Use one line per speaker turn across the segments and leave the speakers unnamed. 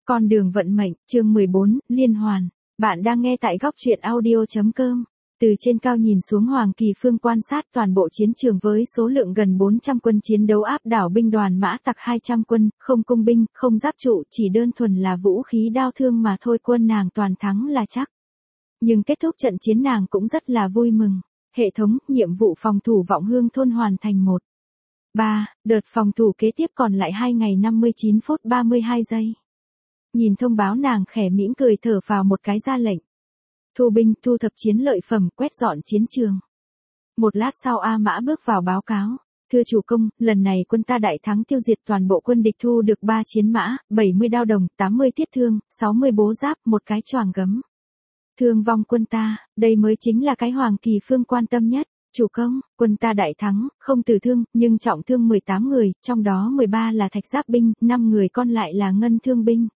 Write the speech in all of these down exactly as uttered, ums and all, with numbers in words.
Con đường vận mệnh, chương mười bốn, Liên hoàn. Bạn đang nghe tại góc truyện audio.com. Từ trên cao nhìn xuống, Hoàng Kỳ Phương quan sát toàn bộ chiến trường với số lượng gần bốn trăm quân chiến đấu áp đảo binh đoàn mã tặc hai trăm quân, không cung binh, không giáp trụ, chỉ đơn thuần là vũ khí đao thương mà thôi, quân nàng toàn thắng là chắc. Nhưng kết thúc trận chiến nàng cũng rất là vui mừng. Hệ thống, nhiệm vụ phòng thủ Vọng Hương thôn hoàn thành một. ba. Đợt phòng thủ kế tiếp còn lại hai ngày năm mươi chín phút ba mươi hai giây. Nhìn thông báo nàng khẽ mỉm cười thở vào một cái, ra lệnh. Thu binh, thu thập chiến lợi phẩm, quét dọn chiến trường. Một lát sau A Mã bước vào báo cáo. Thưa chủ công, lần này quân ta đại thắng, tiêu diệt toàn bộ quân địch, thu được ba chiến mã, bảy mươi đao đồng, tám mươi thiết thương, sáu mươi bố giáp, một cái choàng gấm. Thương vong quân ta, đây mới chính là cái Hoàng Kỳ Phương quan tâm nhất. Chủ công, quân ta đại thắng, không tử thương, nhưng trọng thương mười tám người, trong đó mười ba là thạch giáp binh, năm người còn lại là ngân thương binh.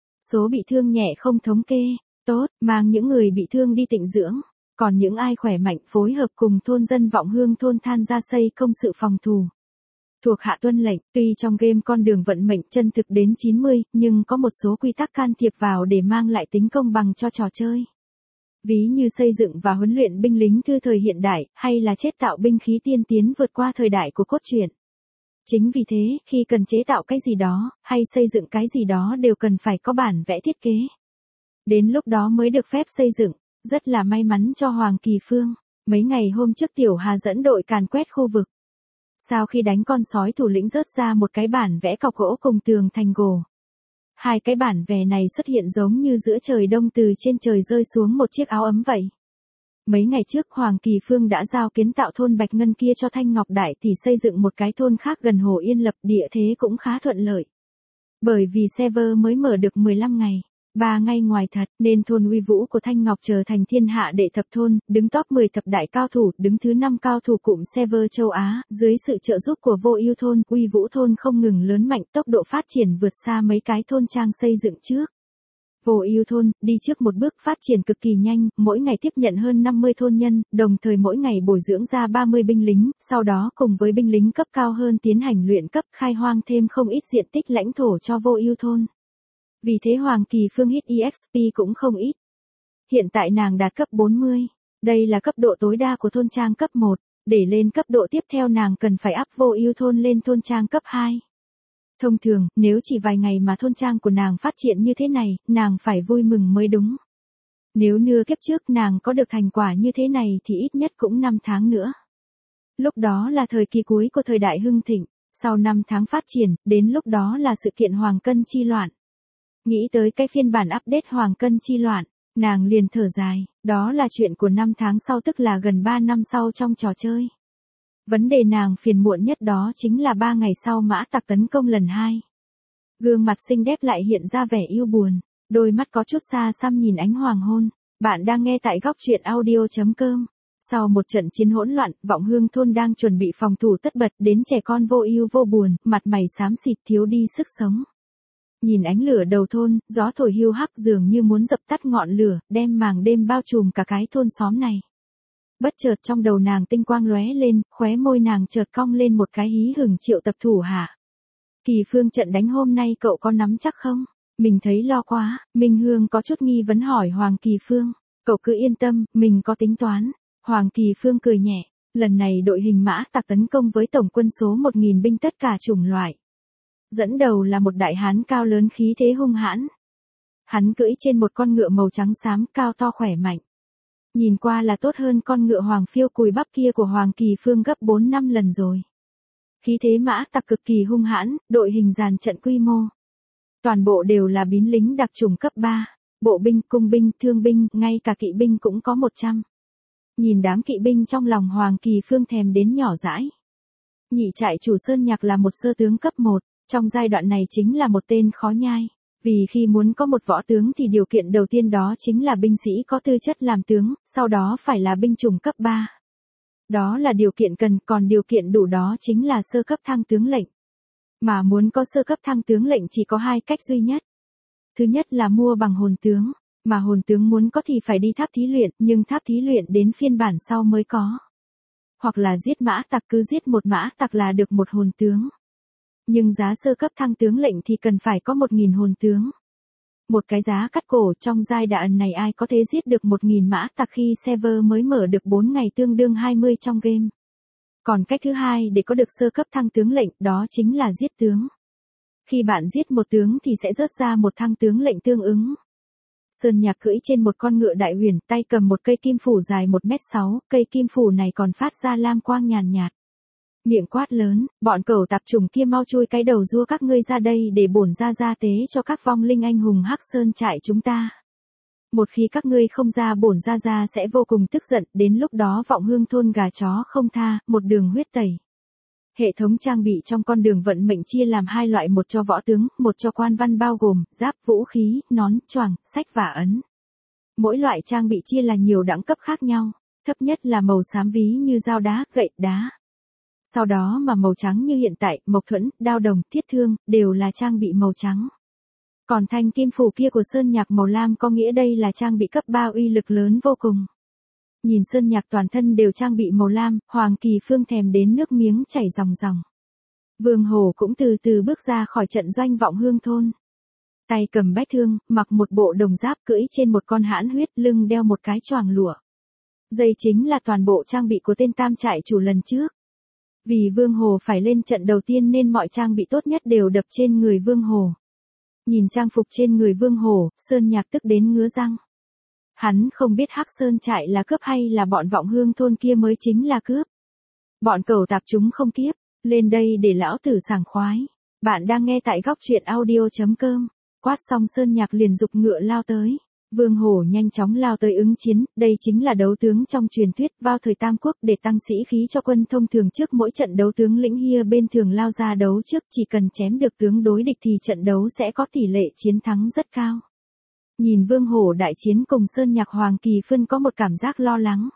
Số bị thương nhẹ không thống kê. Tốt, mang những người bị thương đi tịnh dưỡng. Còn những ai khỏe mạnh phối hợp cùng thôn dân Vọng Hương thôn than ra xây công sự phòng thủ. Thuộc hạ tuân lệnh, tuy trong game con đường vận mệnh chân thực đến chín mươi, nhưng có một số quy tắc can thiệp vào để mang lại tính công bằng cho trò chơi. Ví như xây dựng và huấn luyện binh lính thư thời hiện đại, hay là chế tạo binh khí tiên tiến vượt qua thời đại của cốt truyện. Chính vì thế, khi cần chế tạo cái gì đó, hay xây dựng cái gì đó đều cần phải có bản vẽ thiết kế. Đến lúc đó mới được phép xây dựng. Rất là may mắn cho Hoàng Kỳ Phương. Mấy ngày hôm trước Tiểu Hà dẫn đội càn quét khu vực. Sau khi đánh con sói, thủ lĩnh rớt ra một cái bản vẽ cọc gỗ cùng tường thành gỗ. Hai cái bản vẽ này xuất hiện giống như giữa trời đông từ trên trời rơi xuống một chiếc áo ấm vậy. Mấy ngày trước Hoàng Kỳ Phương đã giao kiến tạo thôn Bạch Ngân kia cho Thanh Ngọc Đại Tỷ xây dựng một cái thôn khác gần Hồ Yên Lập, địa thế cũng khá thuận lợi. Bởi vì server mới mở được mười lăm ngày. Ba ngày ngoài thật, nên thôn Uy Vũ của Thanh Ngọc trở thành thiên hạ đệ thập thôn, đứng top mười thập đại cao thủ, đứng thứ năm cao thủ cụm server châu Á, dưới sự trợ giúp của Vô Ưu thôn, Uy Vũ thôn không ngừng lớn mạnh, tốc độ phát triển vượt xa mấy cái thôn trang xây dựng trước. Vô Ưu thôn, đi trước một bước, phát triển cực kỳ nhanh, mỗi ngày tiếp nhận hơn năm mươi thôn nhân, đồng thời mỗi ngày bồi dưỡng ra ba mươi binh lính, sau đó cùng với binh lính cấp cao hơn tiến hành luyện cấp, khai hoang thêm không ít diện tích lãnh thổ cho Vô Ưu thôn. Vì thế Hoàng Kỳ Phương hit e ích pê cũng không ít. Hiện tại nàng đạt cấp bốn mươi. Đây là cấp độ tối đa của thôn trang cấp một. Để lên cấp độ tiếp theo nàng cần phải up Vô Ưu thôn lên thôn trang cấp hai. Thông thường, nếu chỉ vài ngày mà thôn trang của nàng phát triển như thế này, nàng phải vui mừng mới đúng. Nếu nửa kiếp trước nàng có được thành quả như thế này thì ít nhất cũng năm tháng nữa. Lúc đó là thời kỳ cuối của thời đại hưng thịnh. Sau năm tháng phát triển, đến lúc đó là sự kiện Hoàng Cân chi loạn. Nghĩ tới cái phiên bản update Hoàng Cân chi loạn, nàng liền thở dài, đó là chuyện của năm tháng sau, tức là gần ba năm sau trong trò chơi. Vấn đề nàng phiền muộn nhất đó chính là ba ngày sau mã tặc tấn công lần hai. Gương mặt xinh đẹp lại hiện ra vẻ yêu buồn, đôi mắt có chút xa xăm nhìn ánh hoàng hôn. Bạn đang nghe tại góc truyện audio.com. Sau một trận chiến hỗn loạn, Vọng Hương thôn đang chuẩn bị phòng thủ tất bật, đến trẻ con Vô Ưu vô buồn, mặt mày xám xịt thiếu đi sức sống. Nhìn ánh lửa đầu thôn, gió thổi hiu hắc dường như muốn dập tắt ngọn lửa, đem màng đêm bao trùm cả cái thôn xóm này. Bất chợt trong đầu nàng tinh quang lóe lên, khóe môi nàng chợt cong lên một cái hí hửng, triệu tập thủ hạ. Kỳ Phương, trận đánh hôm nay cậu có nắm chắc không? Mình thấy lo quá. Minh Hương có chút nghi vấn hỏi Hoàng Kỳ Phương. Cậu cứ yên tâm, mình có tính toán. Hoàng Kỳ Phương cười nhẹ. Lần này đội hình mã tặc tấn công với tổng quân số một nghìn binh tất cả chủng loại. Dẫn đầu là một đại hán cao lớn khí thế hung hãn. Hắn cưỡi trên một con ngựa màu trắng xám cao to khỏe mạnh. Nhìn qua là tốt hơn con ngựa hoàng phiêu cùi bắp kia của Hoàng Kỳ Phương gấp bốn năm lần rồi. Khí thế mã tặc cực kỳ hung hãn, đội hình dàn trận quy mô. Toàn bộ đều là bính lính đặc chủng cấp ba, bộ binh, cung binh, thương binh, ngay cả kỵ binh cũng có một trăm. Nhìn đám kỵ binh trong lòng Hoàng Kỳ Phương thèm đến nhỏ dãi. Nhị trại chủ Sơn Nhạc là một sơ tướng cấp một. Trong giai đoạn này chính là một tên khó nhai, vì khi muốn có một võ tướng thì điều kiện đầu tiên đó chính là binh sĩ có tư chất làm tướng, sau đó phải là binh chủng cấp ba. Đó là điều kiện cần, còn điều kiện đủ đó chính là sơ cấp thăng tướng lệnh. Mà muốn có sơ cấp thăng tướng lệnh chỉ có hai cách duy nhất. Thứ nhất là mua bằng hồn tướng, mà hồn tướng muốn có thì phải đi tháp thí luyện, nhưng tháp thí luyện đến phiên bản sau mới có. Hoặc là giết mã tặc, cứ giết một mã tặc là được một hồn tướng. Nhưng giá sơ cấp thăng tướng lệnh thì cần phải có một nghìn hồn tướng. Một cái giá cắt cổ, trong giai đoạn này ai có thể giết được một nghìn mã tặc khi server mới mở được bốn ngày tương đương hai mươi trong game. Còn cách thứ hai để có được sơ cấp thăng tướng lệnh, đó chính là giết tướng. Khi bạn giết một tướng thì sẽ rớt ra một thăng tướng lệnh tương ứng. Sơn Nhạc cưỡi trên một con ngựa đại huyền, tay cầm một cây kim phủ dài một mét sáu, cây kim phủ này còn phát ra lam quang nhàn nhạt. Miệng quát lớn, bọn cẩu tạp chủng kia mau chui cái đầu rua các ngươi ra đây để bổn ra ra tế cho các vong linh anh hùng Hắc Sơn trại chúng ta. Một khi các ngươi không ra bổn ra ra sẽ vô cùng tức giận, đến lúc đó vọng hương thôn gà chó không tha, một đường huyết tẩy. Hệ thống trang bị trong con đường vận mệnh chia làm hai loại, một cho võ tướng, một cho quan văn, bao gồm giáp, vũ khí, nón, choàng, sách và ấn. Mỗi loại trang bị chia là nhiều đẳng cấp khác nhau, thấp nhất là màu xám ví như dao đá, gậy đá. Sau đó mà màu trắng như hiện tại, mộc thuẫn, đao đồng, thiết thương, đều là trang bị màu trắng. Còn thanh kim phủ kia của Sơn Nhạc màu lam có nghĩa đây là trang bị cấp ba uy lực lớn vô cùng. Nhìn Sơn Nhạc toàn thân đều trang bị màu lam, Hoàng Kỳ Phương thèm đến nước miếng chảy ròng ròng. Vương Hổ cũng từ từ bước ra khỏi trận doanh vọng hương thôn. Tay cầm bách thương, mặc một bộ đồng giáp, cưỡi trên một con hãn huyết, lưng đeo một cái choàng lụa. Đây chính là toàn bộ trang bị của tên tam trại chủ lần trước. Vì Vương Hồ phải lên trận đầu tiên nên mọi trang bị tốt nhất đều đập trên người Vương Hồ. Nhìn trang phục trên người Vương Hồ, Sơn Nhạc tức đến ngứa răng. Hắn không biết Hắc Sơn trại là cướp hay là bọn vọng hương thôn kia mới chính là cướp. Bọn cẩu tạp chúng không kiếp, lên đây để lão tử sảng khoái. Bạn đang nghe tại góc truyện audio chấm com. Quát xong Sơn Nhạc liền giục ngựa lao tới. Vương Hổ nhanh chóng lao tới ứng chiến, đây chính là đấu tướng trong truyền thuyết vào thời Tam Quốc để tăng sĩ khí cho quân. Thông thường trước mỗi trận đấu tướng lĩnh hia bên thường lao ra đấu trước, chỉ cần chém được tướng đối địch thì trận đấu sẽ có tỷ lệ chiến thắng rất cao. Nhìn Vương Hổ đại chiến cùng Sơn Nhạc, Hoàng Kỳ Phân có một cảm giác lo lắng.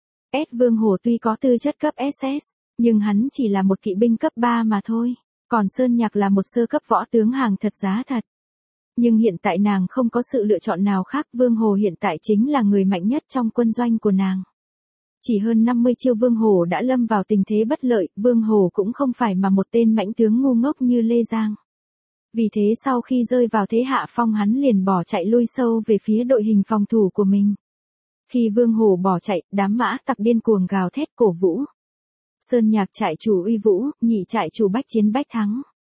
S Vương Hổ tuy có tư chất cấp ét ét, nhưng hắn chỉ là một kỵ binh cấp ba mà thôi, còn Sơn Nhạc là một sơ cấp võ tướng hàng thật giá thật. Nhưng hiện tại nàng không có sự lựa chọn nào khác, Vương Hồ hiện tại chính là người mạnh nhất trong quân doanh của nàng. Chỉ hơn năm mươi chiêu Vương Hồ đã lâm vào tình thế bất lợi, Vương Hồ cũng không phải mà một tên mãnh tướng ngu ngốc như Lê Giang. Vì thế sau khi rơi vào thế hạ phong hắn liền bỏ chạy lui sâu về phía đội hình phòng thủ của mình. Khi Vương Hồ bỏ chạy, đám mã tặc điên cuồng gào thét cổ vũ. Sơn Nhạc trại chủ uy vũ, nhị trại chủ bách chiến bách thắng.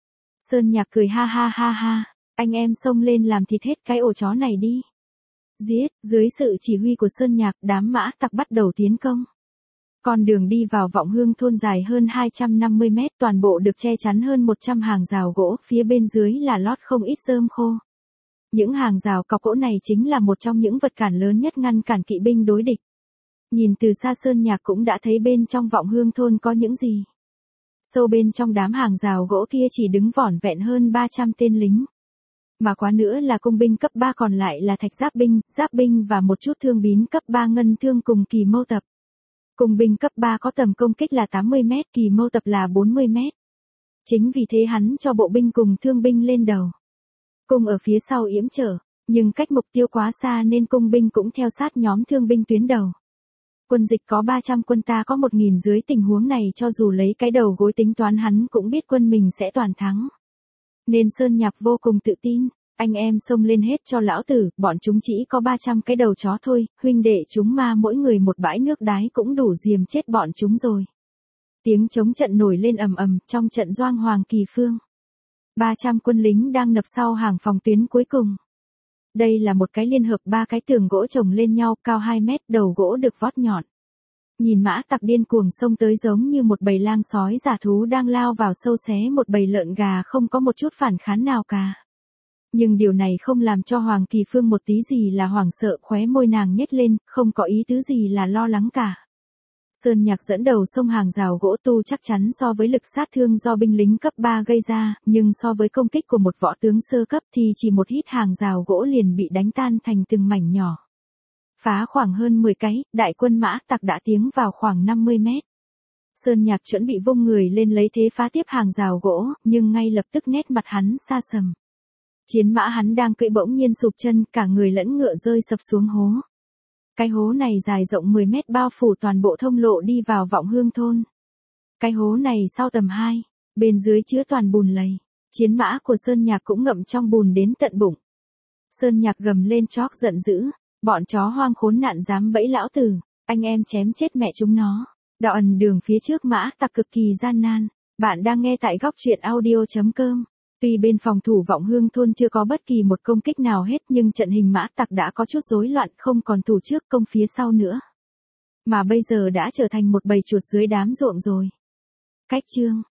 Sơn Nhạc cười ha ha ha ha. Anh em xông lên làm thịt hết cái ổ chó này đi. Giết, dưới sự chỉ huy của Sơn Nhạc, đám mã tặc bắt đầu tiến công. Con đường đi vào vọng hương thôn dài hơn hai trăm năm mươi mét, toàn bộ được che chắn hơn một trăm hàng rào gỗ, phía bên dưới là lót không ít rơm khô. Những hàng rào cọc gỗ này chính là một trong những vật cản lớn nhất ngăn cản kỵ binh đối địch. Nhìn từ xa Sơn Nhạc cũng đã thấy bên trong vọng hương thôn có những gì. Sâu bên trong đám hàng rào gỗ kia chỉ đứng vỏn vẹn hơn ba trăm tên lính. Mà quá nữa là cung binh cấp ba, còn lại là thạch giáp binh, giáp binh và một chút thương bín cấp ba ngân thương cùng kỳ mâu tập. Cung binh cấp ba có tầm công kích là tám mươi mét, kỳ mâu tập là bốn mươi mét. Chính vì thế hắn cho bộ binh cùng thương binh lên đầu. Cung ở phía sau yểm trở, nhưng cách mục tiêu quá xa nên cung binh cũng theo sát nhóm thương binh tuyến đầu. Quân dịch có ba trăm quân ta có một nghìn, dưới tình huống này cho dù lấy cái đầu gối tính toán hắn cũng biết quân mình sẽ toàn thắng. Nên Sơn Nhạc vô cùng tự tin, anh em xông lên hết cho lão tử, bọn chúng chỉ có ba trăm cái đầu chó thôi, huynh đệ chúng ma mỗi người một bãi nước đái cũng đủ diềm chết bọn chúng rồi. Tiếng chống trận nổi lên ầm ầm, trong trận Doang Hoàng Kỳ Phương. ba trăm quân lính đang nập sau hàng phòng tuyến cuối cùng. Đây là một cái liên hợp ba cái tường gỗ chồng lên nhau, cao hai mét, đầu gỗ được vót nhọn. Nhìn mã tặc điên cuồng xông tới giống như một bầy lang sói giả thú đang lao vào sâu xé một bầy lợn gà, không có một chút phản kháng nào cả. Nhưng điều này không làm cho Hoàng Kỳ Phương một tí gì là hoảng sợ, khóe môi nàng nhếch lên, không có ý tứ gì là lo lắng cả. Sơn Nhạc dẫn đầu xông hàng rào gỗ tu chắc chắn so với lực sát thương do binh lính cấp ba gây ra, nhưng so với công kích của một võ tướng sơ cấp thì chỉ một hít hàng rào gỗ liền bị đánh tan thành từng mảnh nhỏ. Phá khoảng hơn mười cái, đại quân mã tặc đã tiến vào khoảng năm mươi mét. Sơn Nhạc chuẩn bị vung người lên lấy thế phá tiếp hàng rào gỗ, nhưng ngay lập tức nét mặt hắn sa sầm. Chiến mã hắn đang cưỡi bỗng nhiên sụp chân, cả người lẫn ngựa rơi sập xuống hố. Cái hố này dài rộng mười mét, bao phủ toàn bộ thông lộ đi vào vọng hương thôn. Cái hố này sau tầm hai, bên dưới chứa toàn bùn lầy. Chiến mã của Sơn Nhạc cũng ngậm trong bùn đến tận bụng. Sơn Nhạc gầm lên chót giận dữ, bọn chó hoang khốn nạn dám bẫy lão tử, anh em chém chết mẹ chúng nó. Đoạn đường phía trước mã tặc cực kỳ gian nan. Bạn đang nghe tại góc truyện audio.com. Tuy bên phòng thủ Vọng Hương thôn chưa có bất kỳ một công kích nào hết nhưng trận hình mã tặc đã có chút rối loạn, không còn thủ trước công phía sau nữa. Mà bây giờ đã trở thành một bầy chuột dưới đám ruộng rồi. Cách chương